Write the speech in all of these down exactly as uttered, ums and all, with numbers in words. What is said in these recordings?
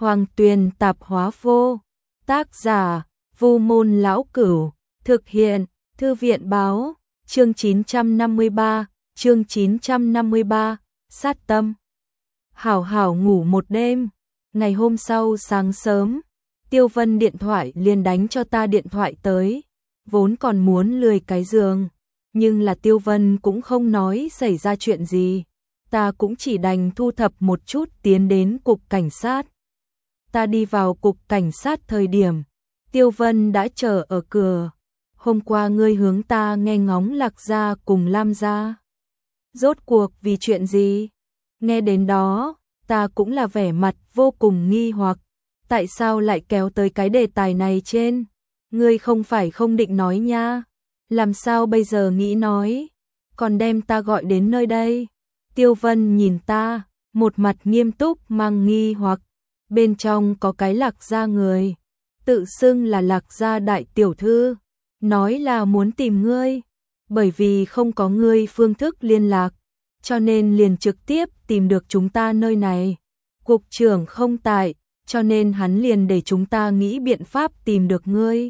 Hoàng Tuyền Tạp Hóa Vô. Tác giả: Vu Môn Lão Cửu. Thực hiện: Thư viện Báo. Chương chín trăm năm mươi ba. Chương chín trăm năm mươi ba. Sát tâm. Hảo hảo ngủ một đêm. Ngày hôm sau sáng sớm, Tiêu Vân điện thoại liền đánh cho ta điện thoại tới. Vốn còn muốn lười cái giường, nhưng là Tiêu Vân cũng không nói xảy ra chuyện gì. Ta cũng chỉ đành thu thập một chút tiến đến cục cảnh sát. Ta đi vào cục cảnh sát thời điểm, Tiêu Vân đã chờ ở cửa. Hôm qua ngươi hướng ta nghe ngóng Lạc gia cùng Lam gia. Rốt cuộc vì chuyện gì? Nghe đến đó, ta cũng là vẻ mặt vô cùng nghi hoặc. Tại sao lại kéo tới cái đề tài này trên? Ngươi không phải không định nói nha. Làm sao bây giờ nghĩ nói? Còn đem ta gọi đến nơi đây? Tiêu Vân nhìn ta, một mặt nghiêm túc mang nghi hoặc. Bên trong có cái Lạc gia người, tự xưng là Lạc gia đại tiểu thư, nói là muốn tìm ngươi, bởi vì không có ngươi phương thức liên lạc, cho nên liền trực tiếp tìm được chúng ta nơi này. Cục trưởng không tại, cho nên hắn liền để chúng ta nghĩ biện pháp tìm được ngươi.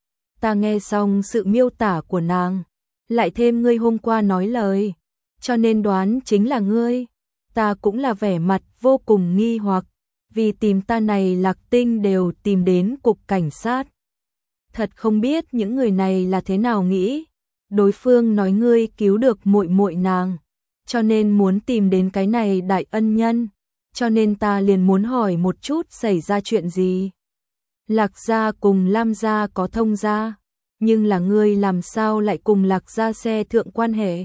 Ta nghe xong sự miêu tả của nàng, lại thêm ngươi hôm qua nói lời, cho nên đoán chính là ngươi. Ta cũng là vẻ mặt vô cùng nghi hoặc, vì tìm ta này Lạc Tinh đều tìm đến cục cảnh sát. Thật không biết những người này là thế nào nghĩ. Đối phương nói ngươi cứu được muội muội nàng, cho nên muốn tìm đến cái này đại ân nhân, cho nên ta liền muốn hỏi một chút xảy ra chuyện gì. Lạc gia cùng Lam gia có thông gia, nhưng là ngươi làm sao lại cùng Lạc gia xe thượng quan hệ?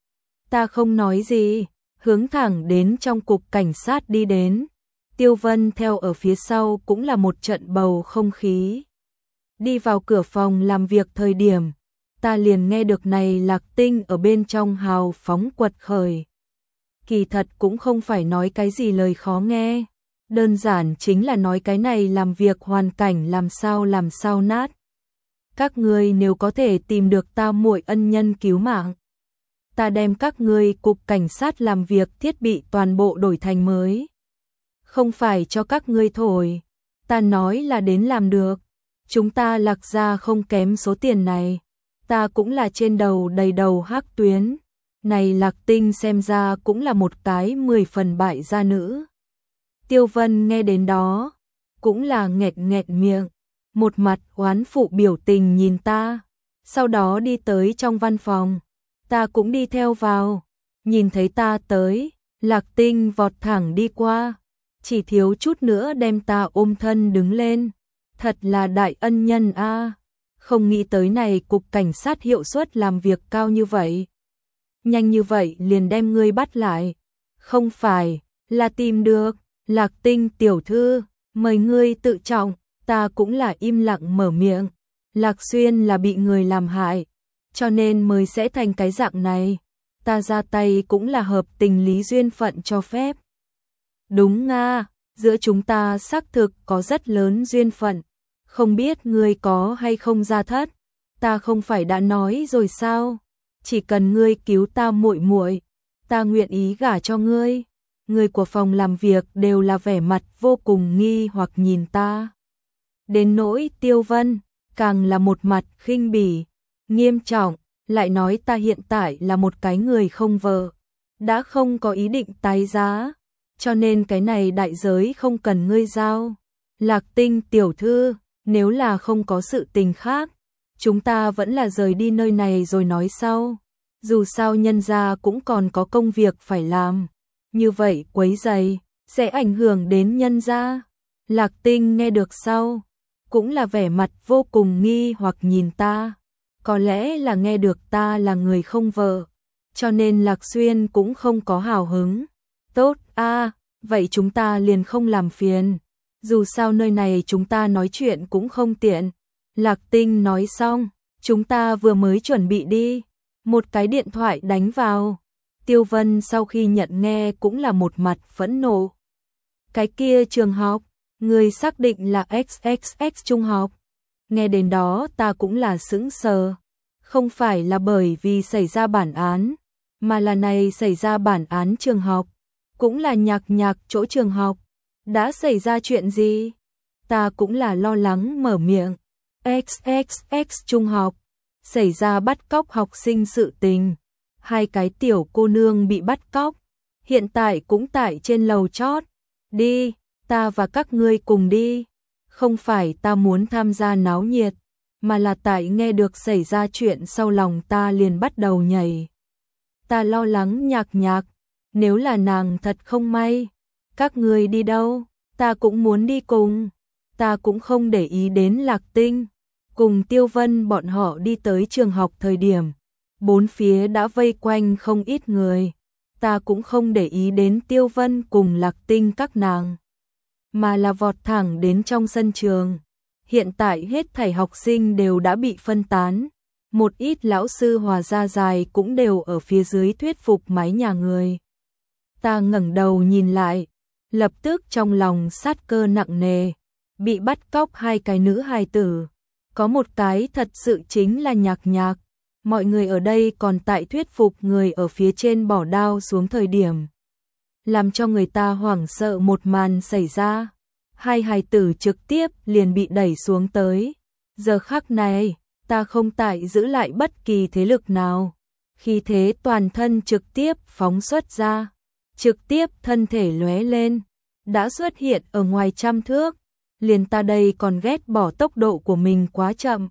Ta không nói gì, hướng thẳng đến trong cục cảnh sát đi đến. Tiêu Vân theo ở phía sau cũng là một trận bầu không khí. Đi vào cửa phòng làm việc thời điểm, ta liền nghe được này Lạc Tinh ở bên trong hào phóng quật khởi. Kỳ thật cũng không phải nói cái gì lời khó nghe, đơn giản chính là nói cái này làm việc hoàn cảnh làm sao làm sao nát. Các ngươi nếu có thể tìm được ta muội ân nhân cứu mạng, ta đem các ngươi cục cảnh sát làm việc thiết bị toàn bộ đổi thành mới. Không phải cho các ngươi thổi, ta nói là đến làm được. Chúng ta Lạc gia không kém số tiền này, ta cũng là trên đầu đầy đầu hắc tuyến. Này Lạc Tinh xem ra cũng là một cái mười phần bại gia nữ. Tiêu Vân nghe đến đó, cũng là nghẹt nghẹt miệng, một mặt oán phụ biểu tình nhìn ta, sau đó đi tới trong văn phòng. Ta cũng đi theo vào, nhìn thấy ta tới, Lạc Tinh vọt thẳng đi qua, chỉ thiếu chút nữa đem ta ôm thân đứng lên. Thật là đại ân nhân a, không nghĩ tới này cục cảnh sát hiệu suất làm việc cao như vậy. Nhanh như vậy liền đem ngươi bắt lại. Không phải, là tìm được. Lạc Tinh tiểu thư, mời ngươi tự trọng. Ta cũng là im lặng mở miệng. Lạc Xuyên là bị người làm hại, cho nên mới sẽ thành cái dạng này. Ta ra tay cũng là hợp tình lý duyên phận cho phép. Đúng nga, giữa chúng ta xác thực có rất lớn duyên phận. Không biết ngươi có hay không ra thất, ta không phải đã nói rồi sao? Chỉ cần ngươi cứu ta muội muội, ta nguyện ý gả cho ngươi. Người của phòng làm việc đều là vẻ mặt vô cùng nghi hoặc nhìn ta. Đến nỗi Tiêu Vân, càng là một mặt khinh bỉ, nghiêm trọng, lại nói ta hiện tại là một cái người không vợ, đã không có ý định tái giá, cho nên cái này đại giới không cần ngươi giao. Lạc Tinh tiểu thư, nếu là không có sự tình khác, chúng ta vẫn là rời đi nơi này rồi nói sau. Dù sao nhân gia cũng còn có công việc phải làm, như vậy quấy rầy sẽ ảnh hưởng đến nhân gia. Lạc Tinh nghe được sau, cũng là vẻ mặt vô cùng nghi hoặc nhìn ta. Có lẽ là nghe được ta là người không vợ, cho nên Lạc Xuyên cũng không có hào hứng. Tốt a, vậy chúng ta liền không làm phiền. Dù sao nơi này chúng ta nói chuyện cũng không tiện. Lạc Tinh nói xong, chúng ta vừa mới chuẩn bị đi, một cái điện thoại đánh vào. Tiêu Vân sau khi nhận nghe cũng là một mặt phẫn nộ. Cái kia trường học, người xác định là ích ích ích trung học. Nghe đến đó ta cũng là sững sờ. Không phải là bởi vì xảy ra bản án, mà là này xảy ra bản án trường học, cũng là nhạc nhạc chỗ trường học. Đã xảy ra chuyện gì? Ta cũng là lo lắng mở miệng. X X X trung học, xảy ra bắt cóc học sinh sự tình. Hai cái tiểu cô nương bị bắt cóc, hiện tại cũng tại trên lầu chót. Đi, ta và các ngươi cùng đi. Không phải ta muốn tham gia náo nhiệt, mà là tại nghe được xảy ra chuyện sau lòng ta liền bắt đầu nhảy. Ta lo lắng Nhạc Nhạc, nếu là nàng thật không may. Các ngươi đi đâu? Ta cũng muốn đi cùng. Ta cũng không để ý đến Lạc Tinh. Cùng Tiêu Vân bọn họ đi tới trường học thời điểm, bốn phía đã vây quanh không ít người. Ta cũng không để ý đến Tiêu Vân cùng Lạc Tinh các nàng, mà là vọt thẳng đến trong sân trường. Hiện tại hết thảy học sinh đều đã bị phân tán. Một ít lão sư hòa gia dài cũng đều ở phía dưới thuyết phục mái nhà người. Ta ngẩng đầu nhìn lại, lập tức trong lòng sát cơ nặng nề. Bị bắt cóc hai cái nữ hài tử, có một cái thật sự chính là Nhạc Nhạc. Mọi người ở đây còn tại thuyết phục người ở phía trên bỏ đao xuống thời điểm, làm cho người ta hoảng sợ một màn xảy ra. Hai hài tử trực tiếp liền bị đẩy xuống tới. Giờ khắc này, ta không tại giữ lại bất kỳ thế lực nào. Khi thế toàn thân trực tiếp phóng xuất ra, trực tiếp thân thể lóe lên, đã xuất hiện ở ngoài trăm thước. Liền ta đây còn ghét bỏ tốc độ của mình quá chậm.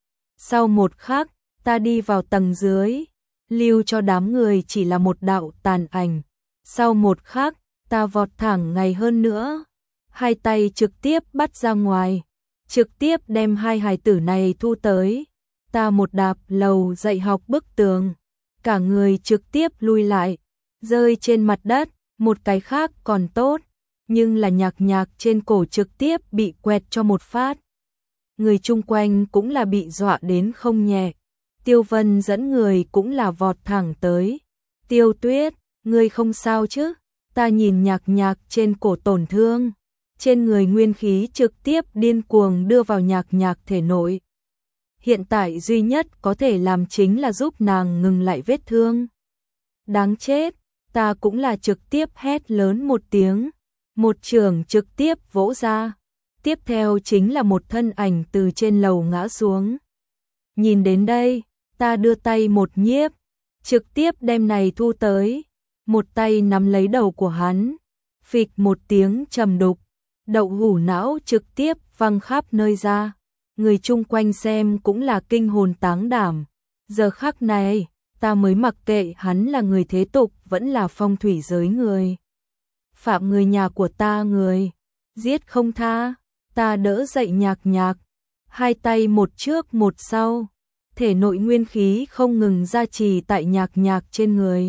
Sau một khắc, ta đi vào tầng dưới, lưu cho đám người chỉ là một đạo tàn ảnh. Sau một khắc, ta vọt thẳng ngày hơn nữa, hai tay trực tiếp bắt ra ngoài, trực tiếp đem hai hài tử này thu tới. Ta một đạp lầu dạy học bức tường, cả người trực tiếp lui lại, rơi trên mặt đất. Một cái khác còn tốt, nhưng là Nhạc Nhạc trên cổ trực tiếp bị quẹt cho một phát. Người chung quanh cũng là bị dọa đến không nhẹ. Tiêu Vân dẫn người cũng là vọt thẳng tới. Tiêu Tuyết, ngươi không sao chứ? Ta nhìn Nhạc Nhạc trên cổ tổn thương, trên người nguyên khí trực tiếp điên cuồng đưa vào Nhạc Nhạc thể nội. Hiện tại duy nhất có thể làm chính là giúp nàng ngừng lại vết thương. Đáng chết, ta cũng là trực tiếp hét lớn một tiếng. Một chưởng trực tiếp vỗ ra, tiếp theo chính là một thân ảnh từ trên lầu ngã xuống. Nhìn đến đây, ta đưa tay một nhiếp, trực tiếp đem này thu tới, một tay nắm lấy đầu của hắn, phịch một tiếng trầm đục, đậu hủ não trực tiếp văng khắp nơi ra. Người chung quanh xem cũng là kinh hồn táng đảm. Giờ khắc này, ta mới mặc kệ hắn là người thế tục vẫn là phong thủy giới người. Phạm người nhà của ta người, giết không tha. Ta đỡ dậy Nhạc Nhạc, hai tay một trước một sau, thể nội nguyên khí không ngừng gia trì tại Nhạc Nhạc trên người.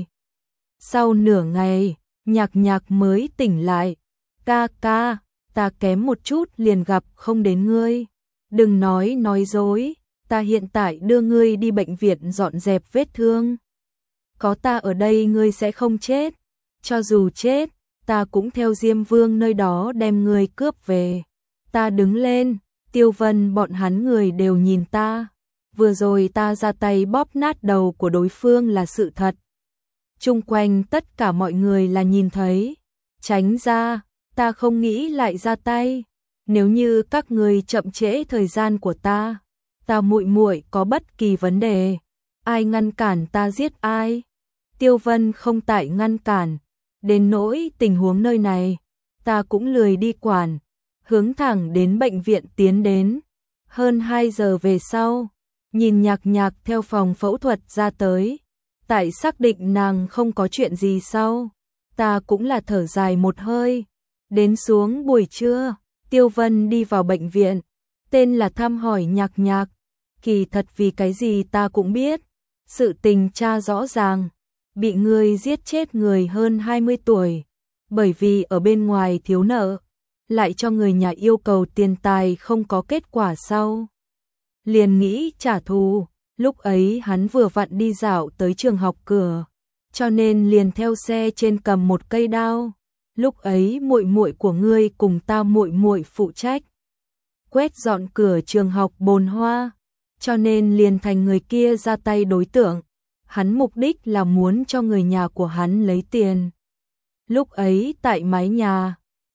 Sau nửa ngày, Nhạc Nhạc mới tỉnh lại. Ca ca, ta kém một chút liền gặp không đến ngươi. Đừng nói nói dối, ta hiện tại đưa ngươi đi bệnh viện dọn dẹp vết thương. Có ta ở đây ngươi sẽ không chết, cho dù chết, ta cũng theo Diêm Vương nơi đó đem ngươi cướp về. Ta đứng lên, Tiêu Vân bọn hắn người đều nhìn ta. Vừa rồi ta ra tay bóp nát đầu của đối phương là sự thật. Chung quanh tất cả mọi người là nhìn thấy. Tránh ra, ta không nghĩ lại ra tay. Nếu như các ngươi chậm trễ thời gian của ta, ta muội muội có bất kỳ vấn đề, ai ngăn cản ta giết ai. Tiêu Vân không tại ngăn cản. Đến nỗi tình huống nơi này, ta cũng lười đi quản, hướng thẳng đến bệnh viện tiến đến. Hơn hai giờ về sau, nhìn Nhạc Nhạc theo phòng phẫu thuật ra tới, tại xác định nàng không có chuyện gì sau, ta cũng là thở dài một hơi. Đến xuống buổi trưa, Tiêu Vân đi vào bệnh viện, tên là thăm hỏi Nhạc Nhạc. Kỳ thật vì cái gì ta cũng biết, sự tình tra rõ ràng. Bị người giết chết người hơn hai mươi tuổi, bởi vì ở bên ngoài thiếu nợ, lại cho người nhà yêu cầu tiền tài không có kết quả sau. Liền nghĩ trả thù, lúc ấy hắn vừa vặn đi dạo tới trường học cửa, cho nên liền theo xe trên cầm một cây đao. Lúc ấy muội muội của ngươi cùng ta muội muội phụ trách quét dọn cửa trường học Bồn Hoa, cho nên liền thành người kia ra tay đối tượng. Hắn mục đích là muốn cho người nhà của hắn lấy tiền. Lúc ấy tại mái nhà,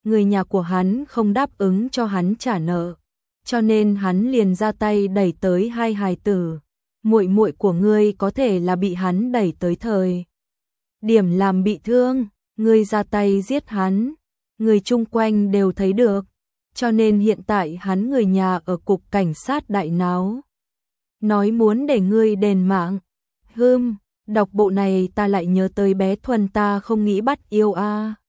người nhà của hắn không đáp ứng cho hắn trả nợ, cho nên hắn liền ra tay đẩy tới hai hài tử. Muội muội của ngươi có thể là bị hắn đẩy tới thời điểm làm bị thương, ngươi ra tay giết hắn, người chung quanh đều thấy được, cho nên hiện tại hắn người nhà ở cục cảnh sát đại náo. Nói muốn để ngươi đền mạng. Hừm, đọc bộ này ta lại nhớ tới bé Thuần ta không nghĩ bắt yêu a.